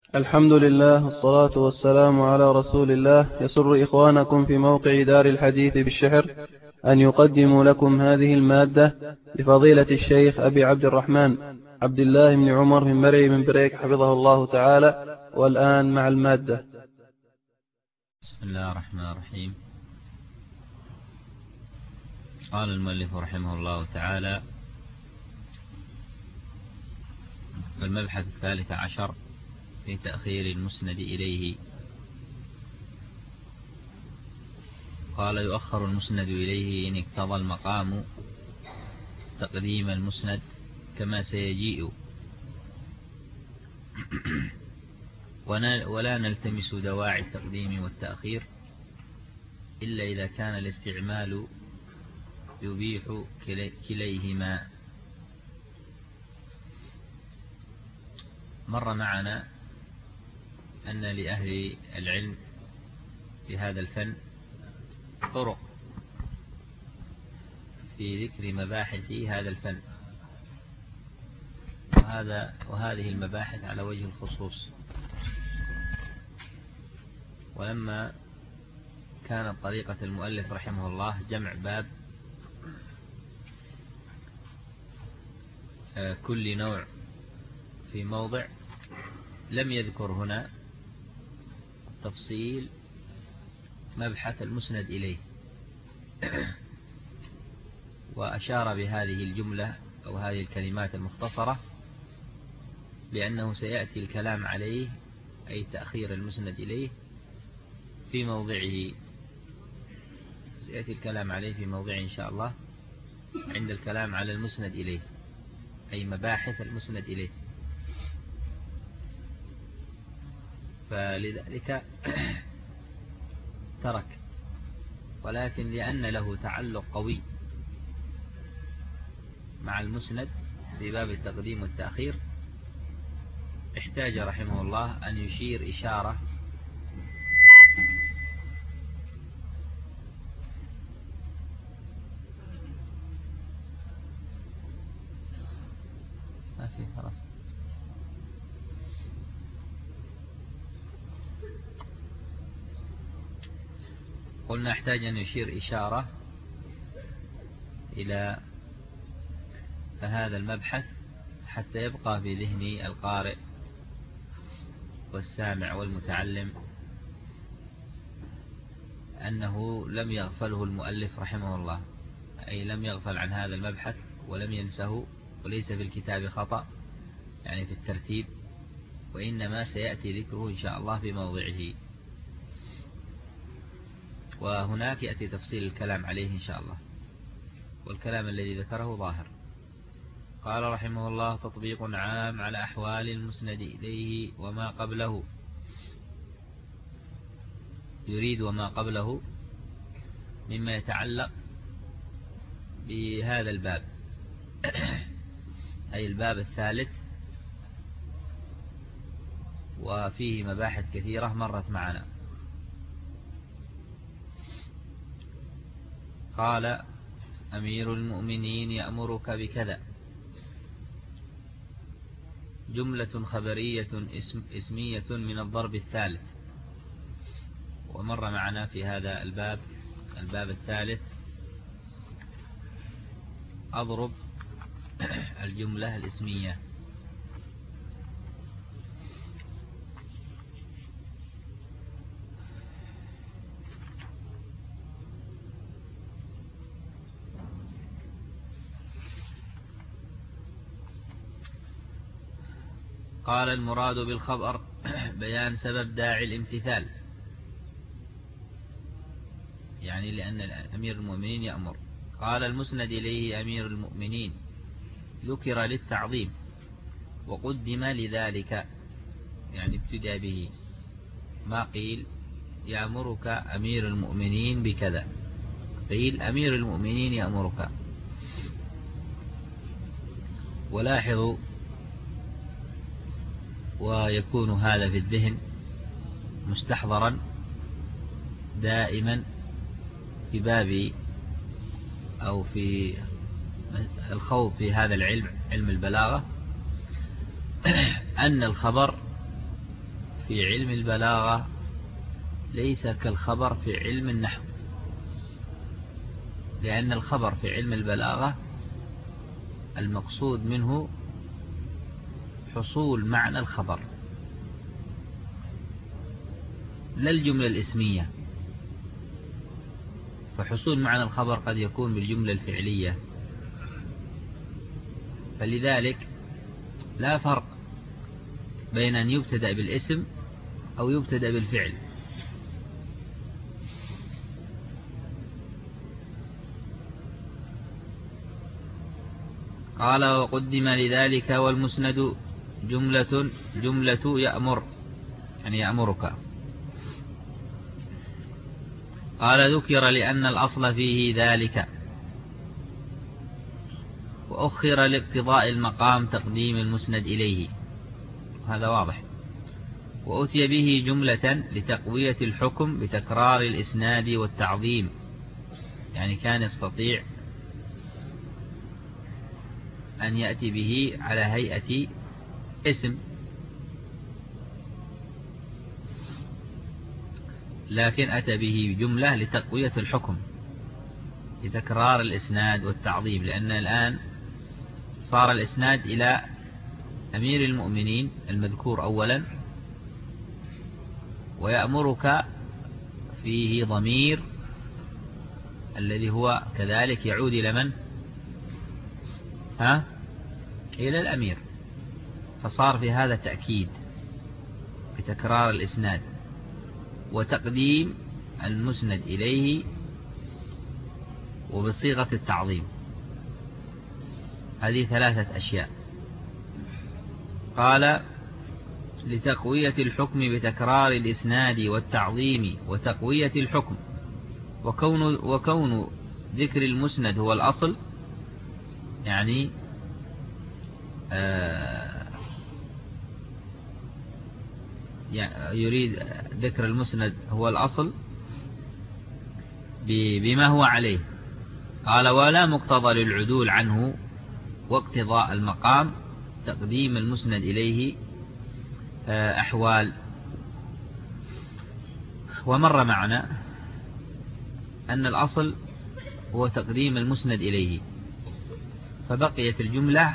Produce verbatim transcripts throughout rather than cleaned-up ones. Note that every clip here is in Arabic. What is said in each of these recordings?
الحمد لله والصلاة والسلام على رسول الله. يسر إخوانكم في موقع دار الحديث بالشحر أن يقدموا لكم هذه المادة لفضيلة الشيخ أبي عبد الرحمن عبد الله بن عمر بن مري بن بريك حفظه الله تعالى. والآن مع المادة. بسم الله الرحمن الرحيم. قال المؤلف رحمه الله تعالى: المبحث الثالث عشر في تأخير المسند إليه. قال: يؤخر المسند إليه إن اقتضى المقام تقديم المسند كما سيجيء، ولا نلتمس دواعي التقديم والتأخير إلا إذا كان الاستعمال يبيح كليهما. مر معنا أن لأهل العلم في هذا الفن طرق في ذكر مباحث هذا الفن، وهذا وهذه المباحث على وجه الخصوص. ولما كانت طريقة المؤلف رحمه الله جمع باب كل نوع في موضع، لم يذكر هنا تفصيل مبحث المسند إليه، وأشار بهذه الجملة أو هذه الكلمات المختصرة لأنه سيأتي الكلام عليه، أي تأخير المسند إليه في موضعه، سيأتي الكلام عليه في موضعه إن شاء الله عند الكلام على المسند إليه، أي مباحث المسند إليه. فلذلك ترك، ولكن لأن له تعلق قوي مع المسند في باب التقديم والتأخير احتاج رحمه الله أن يشير إشارة ما في خلاص. قلنا احتاج أن يشير إشارة إلى هذا المبحث حتى يبقى في ذهن القارئ والسامع والمتعلم أنه لم يغفله المؤلف رحمه الله، أي لم يغفل عن هذا المبحث ولم ينسه، وليس في الكتاب خطأ يعني في الترتيب، وإنما سيأتي ذكره إن شاء الله في موضعه، وهناك يأتي تفصيل الكلام عليه إن شاء الله، والكلام الذي ذكره ظاهر. قال رحمه الله: تطبيق عام على أحوال المسند إليه وما قبله. يريد وما قبله مما يتعلق بهذا الباب أي الباب الثالث، وفيه مباحث كثيرة مرت معنا. قال: أمير المؤمنين يأمرك بكذا، جملة خبرية اسم اسمية من الضرب الثالث. ومر معنا في هذا الباب الباب الثالث أضرب الجملة الاسمية. قال: المراد بالخبر بيان سبب داعي الامتثال، يعني لأن أمير المؤمنين يأمر. قال: المسند إليه أمير المؤمنين ذكر للتعظيم وقدم لذلك، يعني ابتدى به، ما قيل يأمرك أمير المؤمنين بكذا، قيل أمير المؤمنين يأمرك. ولاحظوا، ويكون هذا في الذهن مستحضرا دائما في باب أو في الخوض في هذا العلم، علم البلاغة، أن الخبر في علم البلاغة ليس كالخبر في علم النحو، لأن الخبر في علم البلاغة المقصود منه حصول معنى الخبر لا الجملة الاسمية، فحصول معنى الخبر قد يكون بالجملة الفعلية، فلذلك لا فرق بين أن يبتدأ بالاسم أو يبتدأ بالفعل. قال وقدم لذلك والمسند جملة جملة يأمر، يعني يأمرك. قال ذكر لأن الأصل فيه ذلك، وأخر لاقتضاء المقام تقديم المسند إليه، هذا واضح. وأتي به جملة لتقوية الحكم بتكرار الإسناد والتعظيم، يعني كان يستطيع أن يأتي به على هيئة اسم، لكن أتى به جملة لتقوية الحكم لتكرار الإسناد والتعظيم، لأن الآن صار الإسناد إلى أمير المؤمنين المذكور أولا، ويأمرك فيه ضمير الذي هو كذلك يعود إلى من؟ ها؟ إلى الأمير، فصار في هذا تأكيد بتكرار الإسناد وتقديم المسند إليه وبصيغة التعظيم. هذه ثلاثة أشياء. قال لتقوية الحكم بتكرار الإسناد والتعظيم وتقوية الحكم، وكون, وكون ذكر المسند هو الأصل، يعني آه يريد ذكر المسند هو الأصل بما هو عليه. قال ولا مقتضى للعدول عنه واقتضاء المقام تقديم المسند إليه أحوال. ومر معنا أن الأصل هو تقديم المسند إليه، فبقيت الجملة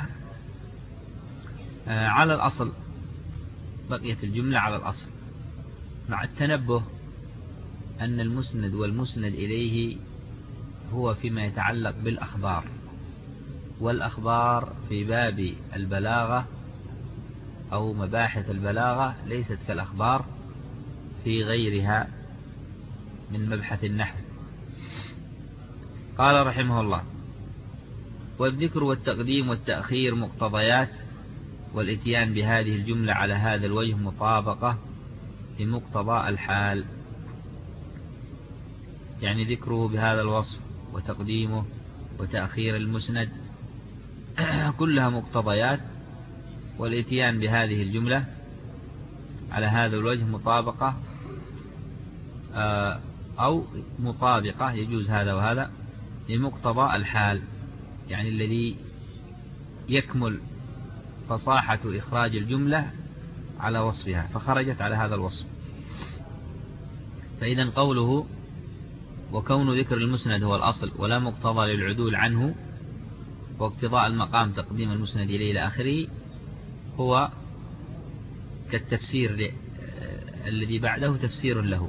على الأصل، بقيت الجملة على الأصل، مع التنبه أن المسند والمسند إليه هو فيما يتعلق بالأخبار، والأخبار في باب البلاغة أو مباحث البلاغة ليست كالأخبار في غيرها من مبحث النحو. قال رحمه الله والذكر والتقديم والتأخير مقتضيات، والاتيان بهذه الجملة على هذا الوجه مطابقة لمقتضى الحال، يعني ذكره بهذا الوصف وتقديمه وتأخير المسند كلها مقتضيات، والاتيان بهذه الجملة على هذا الوجه مطابقة أو مطابقة، يجوز هذا وهذا، لمقتضى الحال، يعني الذي يكمل فصاحة إخراج الجملة على وصفها فخرجت على هذا الوصف. فإذا قوله وكون ذكر المسند هو الأصل ولا مقتضى للعدول عنه واقتضاء المقام تقديم المسند إليه إلى آخره هو كالتفسير الذي بعده تفسير له.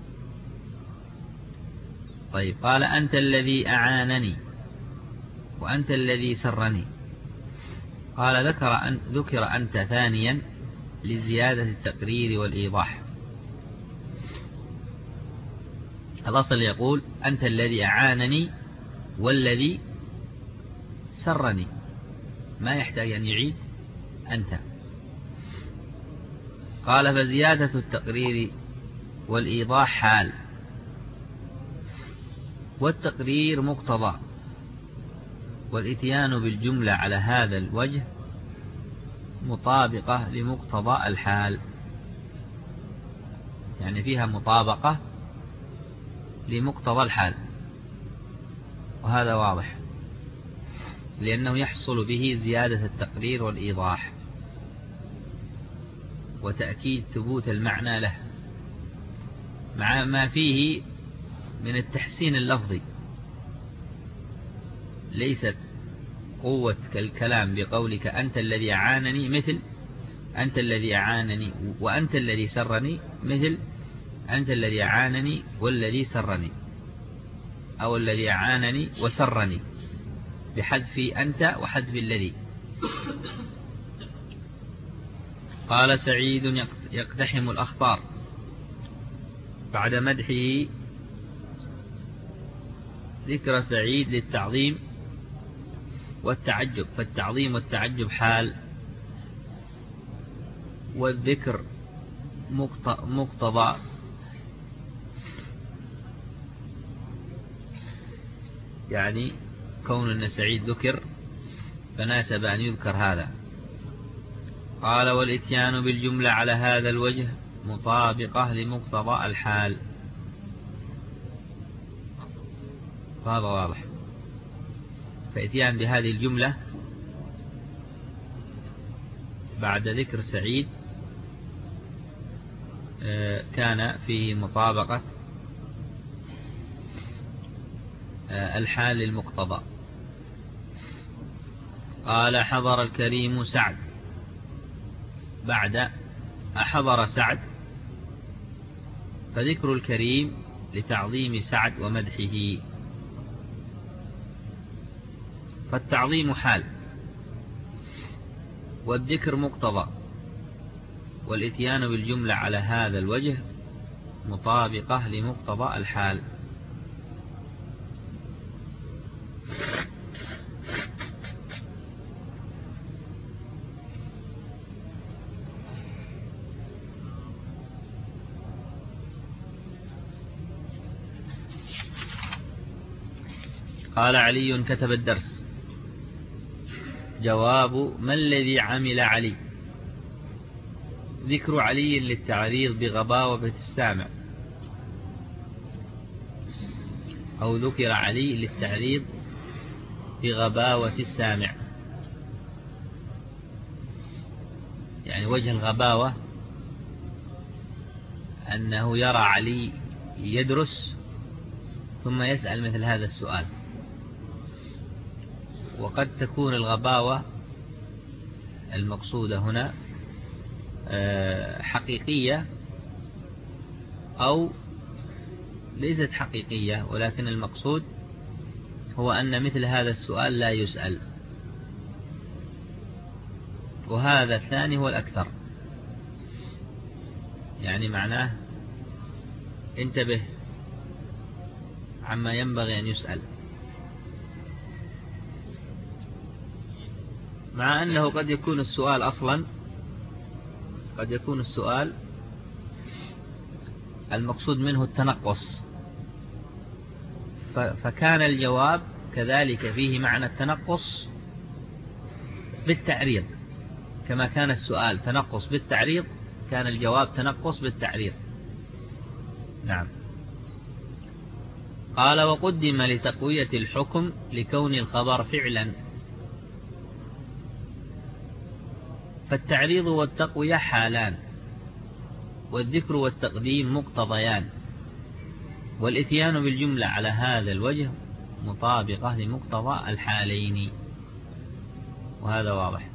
طيب قال أنت الذي أعانني وأنت الذي سرني. قال ذكر أن ذكر أنت ثانيا لزيادة التقرير والإيضاح. الأصل يقول أنت الذي أعانني والذي سرني، ما يحتاج أن يعيد أنت. قال فزيادة التقرير والإيضاح حال، والتقرير مقتضى، والإتيان بالجملة على هذا الوجه مطابقة لمقتضى الحال، يعني فيها مطابقة لمقتضى الحال، وهذا واضح لأنه يحصل به زيادة التقرير والإيضاح. وتأكيد ثبوت المعنى له مع ما فيه من التحسين اللفظي. ليست قوة الكلام بقولك أنت الذي أعانني مثل أنت الذي أعانني وأنت الذي سرني مثل أنت الذي أعانني والذي سرني، أو الذي أعانني وسرني، بحذف أنت وحذف الذي. قال سعيد يقتحم الأخطار بعد مدحه ذكر سعيد للتعظيم والتعجب، فالتعظيم والتعجب حال، والذكر مقتضى، يعني كون أن سعيد ذكر فناسب أن يذكر هذا. قال والإتيان بالجملة على هذا الوجه مطابقة لمقتضى الحال، فهذا واضح. فإتيان بهذه الجملة بعد ذكر سعيد كان فيه مطابقة الحال للمقتضى. قال حضر الكريم سعد بعد أحضر سعد، فذكر الكريم لتعظيم سعد ومدحه، فالتعظيم حال والذكر مقتضى، والإتيان بالجملة على هذا الوجه مطابقة لمقتضى الحال. قال علي كتب الدرس. جواب: ما الذي عمل علي؟ ذكر علي للتعريض بغباوة السامع، أو ذكر علي للتعريض بغباوة السامع، يعني وجه الغباوة أنه يرى علي يدرس ثم يسأل مثل هذا السؤال. وقد تكون الغباوة المقصودة هنا حقيقية أو ليست حقيقية، ولكن المقصود هو أن مثل هذا السؤال لا يسأل، وهذا الثاني هو الأكثر. يعني معناه انتبه عما ينبغي أن يسأل، مع أنه قد يكون السؤال أصلا قد يكون السؤال المقصود منه التنقص، فكان الجواب كذلك فيه معنى التنقص بالتعريض، كما كان السؤال تنقص بالتعريض كان الجواب تنقص بالتعريض. نعم. قال وقدم لتقوية الحكم لكون الخبر فعلا، فالتعريض والتقوية حالان، والذكر والتقديم مقتضيان، والإتيان بالجملة على هذا الوجه مطابقة لمقتضى الحالين، وهذا واضح.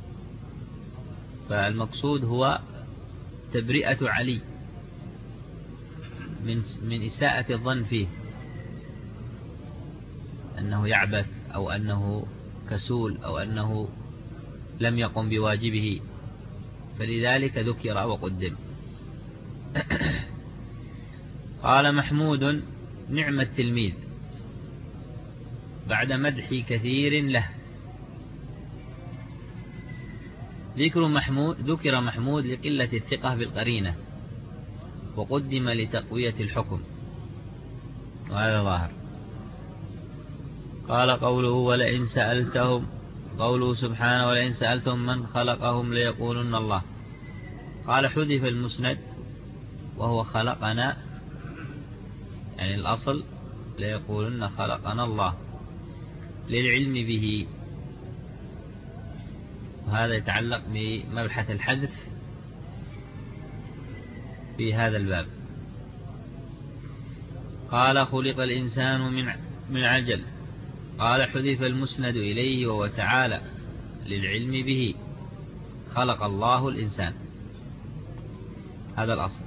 فالمقصود هو تبرئة علي من من إساءة الظن فيه أنه يعبث أو أنه كسول أو أنه لم يقم بواجبه، فلذلك ذكر وقدم. قال محمود نعم التلميذ بعد مدح كثير له. ذكر محمود ذكر محمود لقلة الثقة بالقرينة، وقدم لتقوية الحكم، وهذا ظاهر. قال قوله ولئن سألتهم، قوله سبحانه ولئن سألتهم من خلقهم ليقولن الله. قال حذف المسند وهو خلقنا، يعني الأصل ليقولن خلقنا الله للعلم به، وهذا يتعلق بمبحث الحذف في هذا الباب. قال خلق الإنسان من من عجل. قال حذف المسند إليه وهو تعالى للعلم به. خلق الله الإنسان، هذا الأصل.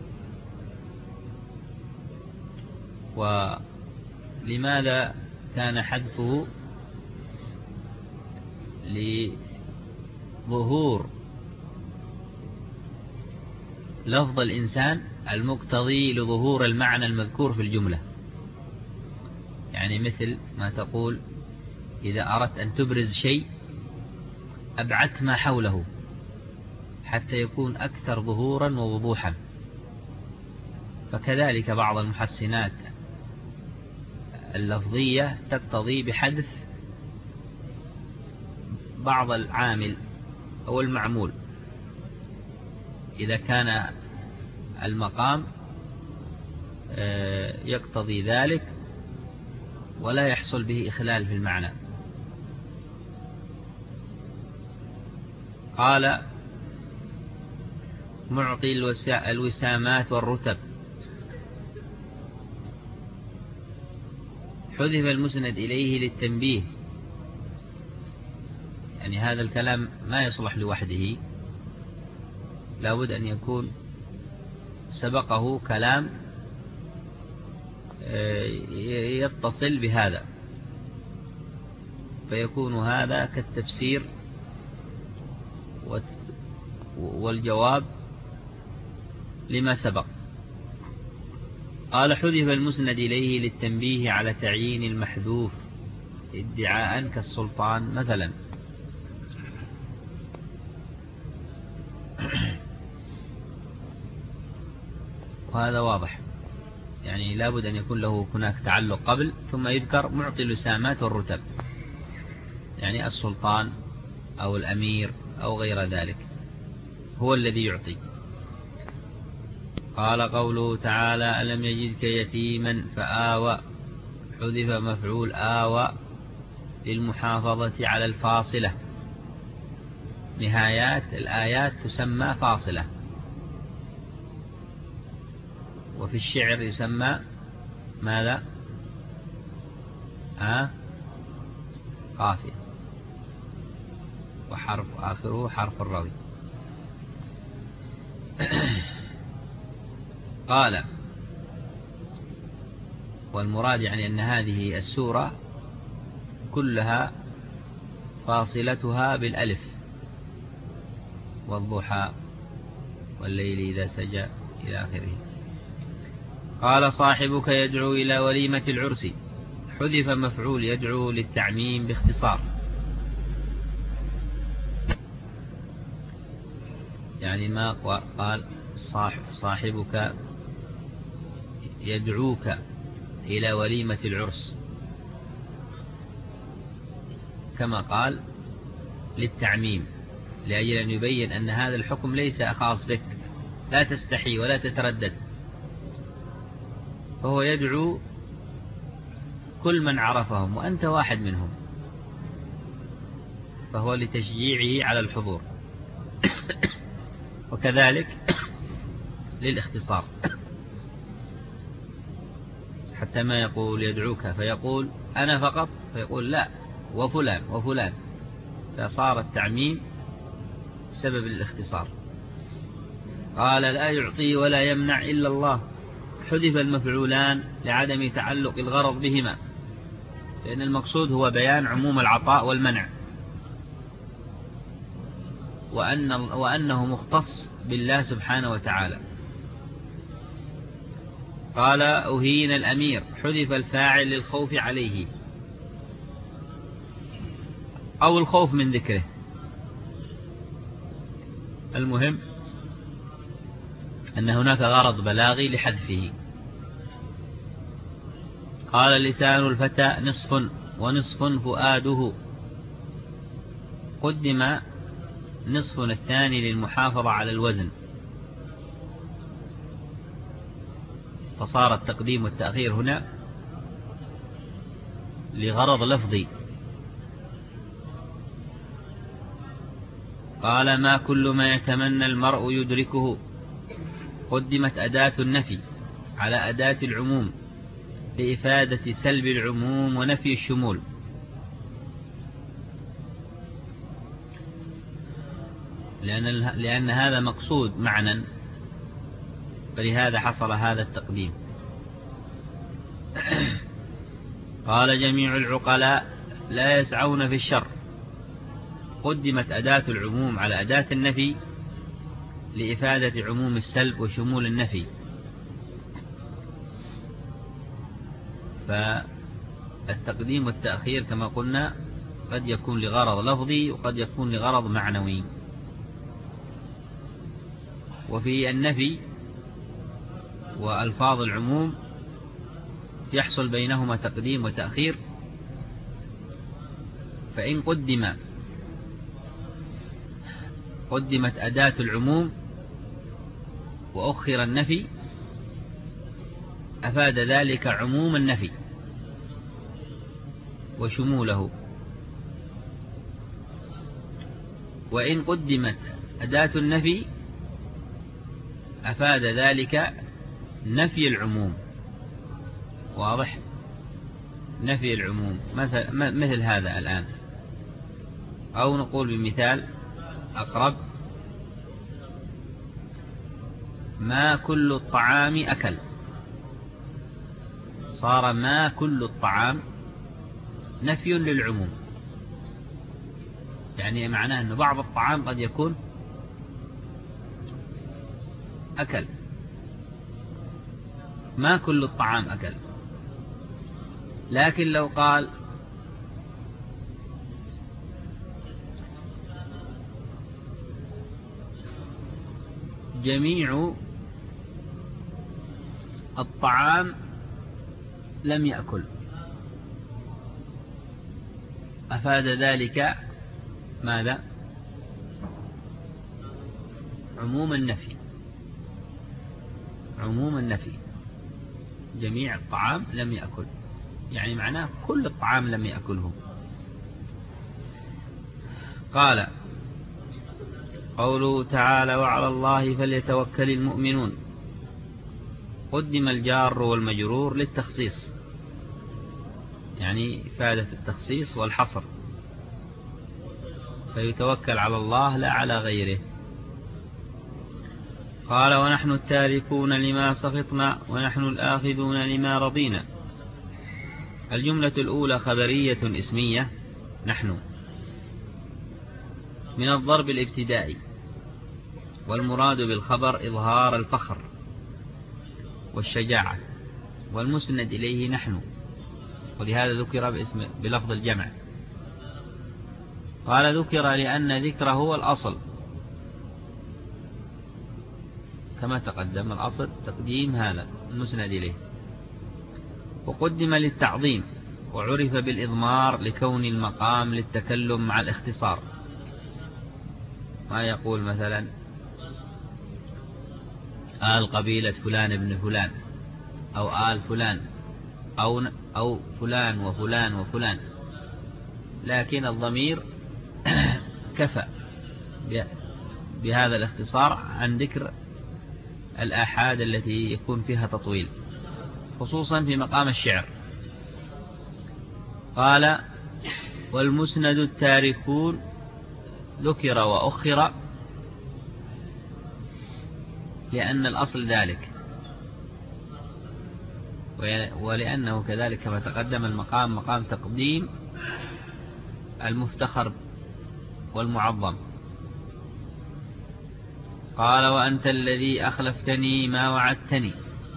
ولماذا كان حذفه؟ لظهور لفظ الإنسان المقتضي لظهور المعنى المذكور في الجملة. يعني مثل ما تقول إذا أردت أن تبرز شيء أبعدت ما حوله حتى يكون أكثر ظهورا ووضوحا. فكذلك بعض المحسنات اللفظية تقتضي بحذف بعض العامل أو المعمول إذا كان المقام يقتضي ذلك ولا يحصل به إخلال في المعنى. قال معطي الوسامات والرتب. حذف المسند إليه للتنبيه، يعني هذا الكلام ما يصلح لوحده، لا بد أن يكون سبقه كلام يتصل بهذا، فيكون هذا كالتفسير والجواب لما سبق. قال حذف المسند إليه للتنبيه على تعيين المحذوف ادعاء كالسلطان مثلا. وهذا واضح، يعني لابد أن يكون له هناك تعلق قبل ثم يذكر معطي الوسامات والرتب، يعني السلطان أو الأمير أو غير ذلك هو الذي يعطي. قال قوله تعالى ألم يجدك يتيما فآوى. حذف مفعول آوى للمحافظة على الفاصلة. نهايات الآيات تسمى فاصلة، وفي الشعر يسمى ماذا؟ ها؟ قافية، وحرف آخره حرف الراوي. قال والمراد يعني أن هذه السورة كلها فاصلتها بالألف، والضحى والليل إذا سجى إلى آخره. قال صاحبك يدعو إلى وليمة العرس. حذف مفعول يدعو للتعميم باختصار، يعني ما قال صاحب صاحبك يدعوك إلى وليمة العرس، كما قال للتعميم، لأجل أن يبين أن هذا الحكم ليس خاص بك، لا تستحي ولا تتردد. فهو يدعو كل من عرفهم وأنت واحد منهم، فهو لتشجيعه على الحضور، وكذلك للاختصار، حتى ما يقول يدعوك فيقول أنا فقط، فيقول لا وفلان وفلان، فصار التعميم سبب الاختصار. قال لا يعطي ولا يمنع إلا الله. حذف المفعولان لعدم تعلق الغرض بهما، لأن المقصود هو بيان عموم العطاء والمنع، وأن وأنه مختص بالله سبحانه وتعالى. قال أهين الأمير. حذف الفاعل للخوف عليه أو الخوف من ذكره، المهم أن هناك غرض بلاغي لحذفه. قال لسان الفتى نصف ونصف فؤاده. قدم نصف الثاني للمحافظة على الوزن، فصار التقديم والتأخير هنا لغرض لفظي. قال ما كل ما يتمنى المرء يدركه. قدمت أداة النفي على أداة العموم لإفادة سلب العموم ونفي الشمول. لأن, لأن هذا مقصود معنى، فلهذا حصل هذا التقديم. قال جميع العقلاء لا يسعون في الشر. قدمت أداة العموم على أداة النفي لإفادة عموم السلب وشمول النفي. فالتقديم والتأخير كما قلنا قد يكون لغرض لفظي وقد يكون لغرض معنوي. وفي النفي وألفاظ العموم يحصل بينهما تقديم وتأخير. فإن قدم قدمت أداة العموم وأخر النفي أفاد ذلك عموم النفي وشموله. وإن قدمت أداة النفي أفاد ذلك نفي العموم. واضح؟ نفي العموم مثل, مثل هذا الآن، أو نقول بمثال أقرب: ما كل الطعام أكل. صار ما كل الطعام نفي للعموم، يعني معناه أن بعض الطعام قد يكون أكل، ما كل الطعام أكل. لكن لو قال جميع الطعام لم يأكل، أفاد ذلك ماذا؟ عموم النفي. عموم النفي، جميع الطعام لم يأكل، يعني معناه كل الطعام لم يأكله. قال: قوله تعالى: وعلى الله فليتوكل المؤمنون. قدم الجار والمجرور للتخصيص، يعني إفادة التخصيص والحصر، فيتوكل على الله لا على غيره. قال: ونحن التاركون لما سخطنا ونحن الآخذون لما رضينا. الجملة الأولى خبرية اسمية نحن من الضرب الابتدائي، والمراد بالخبر إظهار الفخر والشجاعة، والمسند إليه نحن، ولهذا ذكر باسم بلفظ الجمع. قال: ذكر لأن ذكره هو الأصل، كما تقدم الأصل تقديم هذا المسند إليه. وقدم للتعظيم، وعرف بالإضمار لكون المقام للتكلم مع الاختصار. ما يقول مثلا آل قبيلة فلان ابن فلان، أو آل فلان، أو, أو فلان وفلان وفلان، لكن الضمير كفى بهذا الاختصار عن ذكر الآحاد التي يكون فيها تطويل، خصوصا في مقام الشعر. قال: والمسند التاركون ذكر وأخر لأن الأصل ذلك، ولأنه كذلك كما تقدم المقام مقام تقديم المفتخر والمعظم. قال: وأنت الذي أخلفتني ما وعدتني،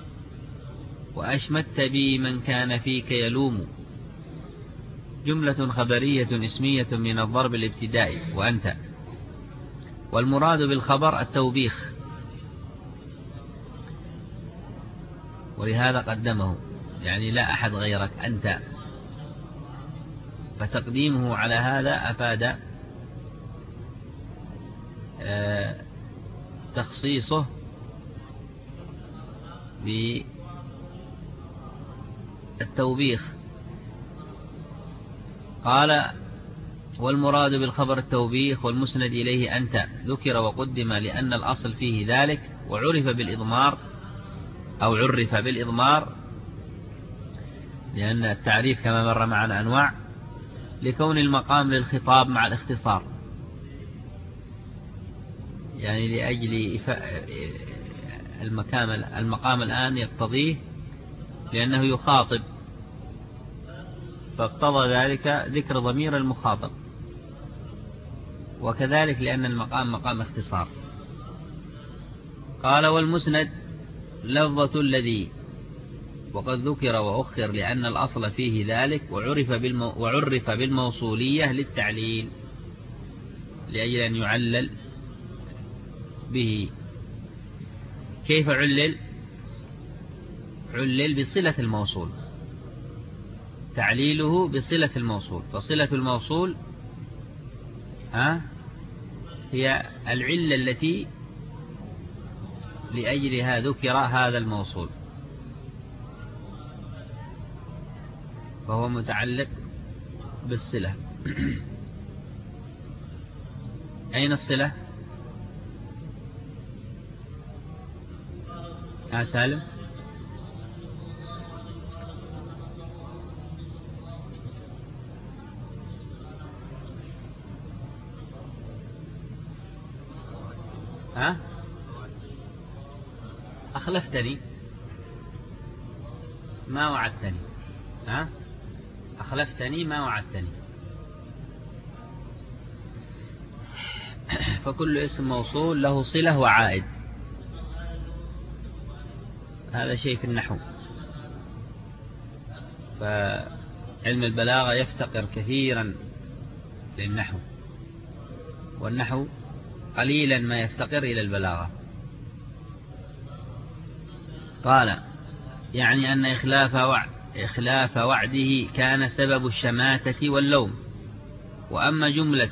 وأشمت بي من كان فيك يلوم. جملة خبرية اسمية من الضرب الابتدائي وأنت، والمراد بالخبر التوبيخ، ولهذا قدمه، يعني لا أحد غيرك أنت، فتقديمه على هذا أفاد تخصيصه بالتوبيخ. قال: والمراد بالخبر التوبيخ، والمسند إليه أنت، ذكر وقدم لأن الأصل فيه ذلك، وعرف بالإضمار أو عرف بالإضمار، لأن التعريف كما مر معنا أنواع، لكون المقام للخطاب مع الاختصار، يعني لأجل المقام المقام الآن يقتضيه لأنه يخاطب، فاقتضى ذلك ذكر ضمير المخاطب، وكذلك لأن المقام مقام اختصار. قال والمسند لفظة الذي، وقد ذكر وأخر لأن الأصل فيه ذلك، وعرف, بالمو وعرف بالموصولية للتعليل لأجل أن يعلل به. كيف علل؟ علل بصلة الموصول، تعليله بصلة الموصول، فصلة الموصول ها هي العلة التي لأجلها ذكر هذا الموصول، فهو متعلق بالصلة. أين الصلة؟ ها سالم؟ ها؟ أخلفتني ما وعدتني. ها؟ أخلفتني ما وعدتني. فكل اسم موصول له صلة وعائد، هذا شيء في النحو. فعلم البلاغة يفتقر كثيرا للنحو، والنحو قليلا ما يفتقر إلى البلاغة. قال يعني أن إخلاف وعد إخلاف وعده كان سبب الشماتة واللوم. وأما جملة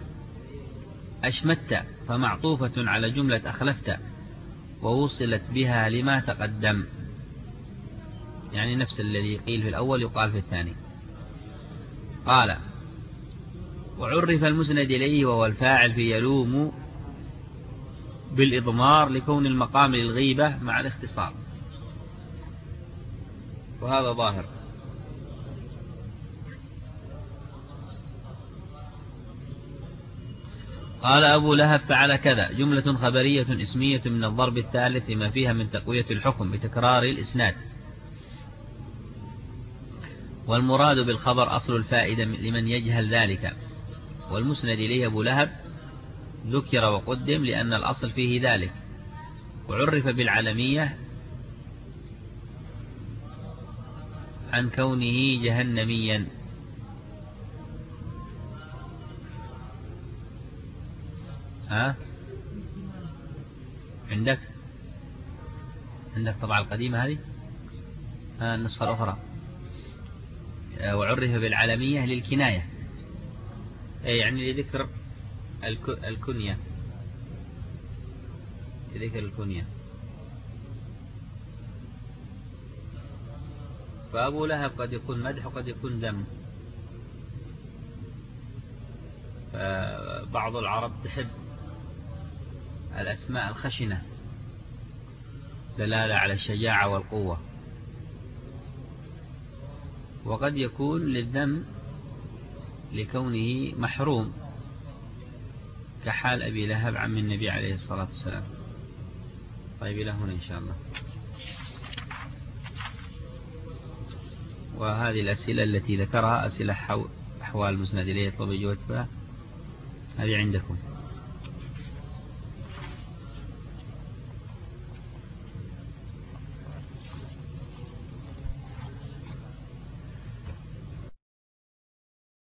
أشمت فمعطوفة على جملة أخلفت، ووصلت بها لما تقدم، يعني نفس الذي قيل في الأول يقال في الثاني. قال وعرف المسند إليه وهو الفاعل في يلوم بالإضمار لكون المقام للغيبة مع الاختصار، وهذا ظاهر. قال أبو لهب فعل كذا جملة خبرية اسمية من الضرب الثالث لما فيها من تقوية الحكم بتكرار الإسناد، والمراد بالخبر أصل الفائدة لمن يجهل ذلك. والمسند إليه أبو لهب ذكر وقدم لأن الأصل فيه ذلك، وعرف بالعلمية عن كونه جهنميا. ها عندك عندك طبعا القديمة هذه، ها النسخة الأخرى. وعرف بالعلمية للكناية، يعني لذكر الكنية، لذكر الكنية. فأبو لهب قد يكون مدح وقد يكون ذم. فبعض العرب تحب الأسماء الخشنة دلالة على الشجاعة والقوة، وقد يكون للذم لكونه محروم، كحال أبي لهب عم النبي عليه الصلاة والسلام. طيب إلى هنا إن شاء الله. وهذه الأسئلة التي ذكرها أسئلة أحوال المسند إليه يطلب جوابها، هذه عندكم.